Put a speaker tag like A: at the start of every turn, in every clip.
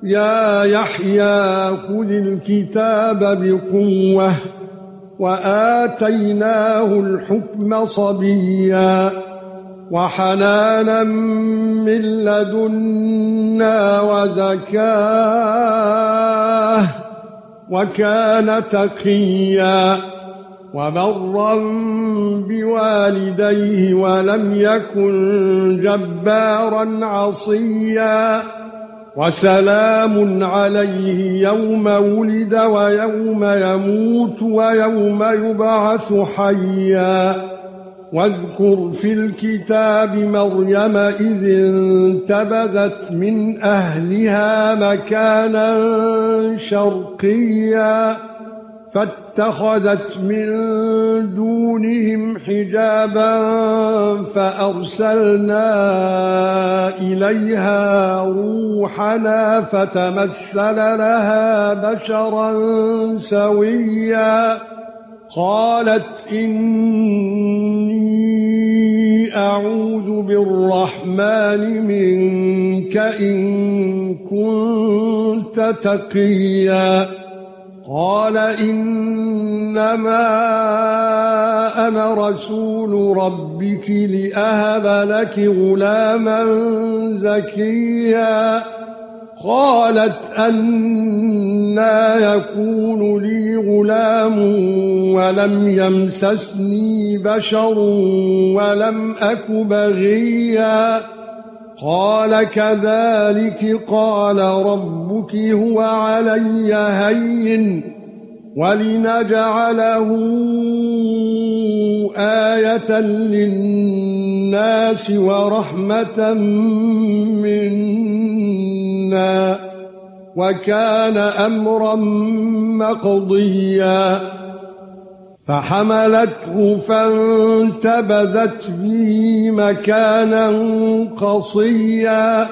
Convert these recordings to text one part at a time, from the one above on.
A: يا يحيى خذ الكتاب بقوة وآتيناه الحكم صبيا وحنانا من لدنا وزكاة وكان تقيا وبرا بوالديه ولم يكن جبارا عصيا وسلام عليه يوم ولد ويوم يموت ويوم يبعث حيا واذكر في الكتاب مريم إذ انتبذت من أهلها مكانا شرقيا فاتخذت من دونهم حجابا فأرسلنا إليها روحنا فتمثل لها بشرا سويا قالت إني أعوذ بالرحمن منك إن كنت تقيا قال إنما أنا رسول ربك لأهب لك غلاما زكيا قالت أنى يكون لي غلام ولم يمسسني بشر ولم أك بغيا قال كذلك قال ربك هو علي هين ولنجعله آية للناس ورحمة منا وكان أمرا مقضيا فحملته فانتبذت به مكانا قصيا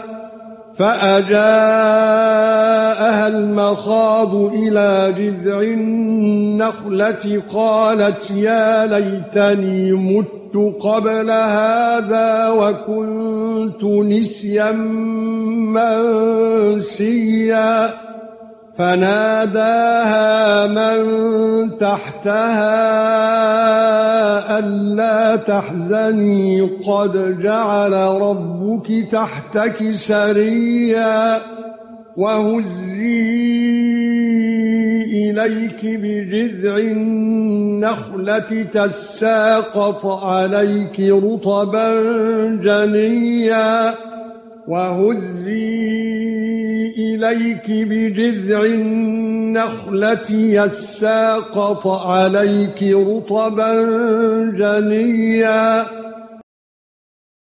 A: فأجاءها المخاض إلى جذع النخلة قالت يا ليتني مت قبل هذا وكنت نسيا منسيا فناداها من تحتها ألا تحزني قد جعل ربك تحتك سريا وهزي إليك بجذع النخلة تساقط عليك رطبا جنيا وهزي إليك بجذع النخلة يساقط عليك رطبا جنيا